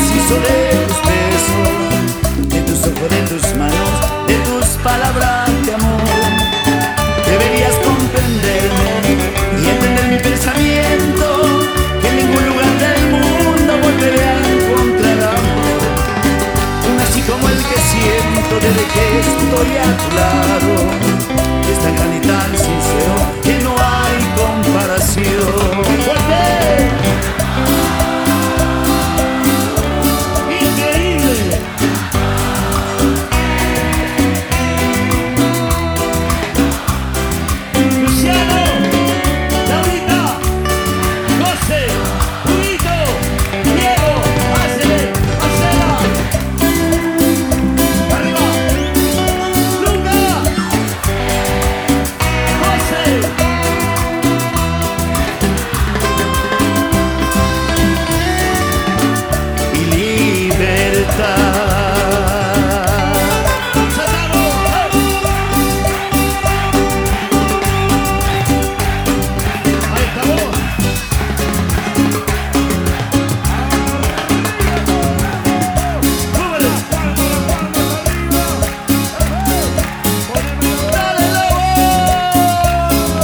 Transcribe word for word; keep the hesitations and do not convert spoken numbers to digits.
preciso de tus besos, de tus ojos, de tus manos, de tus palabras de amor. Deberías comprenderme y entender mi pensamiento, que en ningún lugar del mundo volveré a encontrar amor, un así como el que siento desde que estoy a tu lado. Es tan grande y tan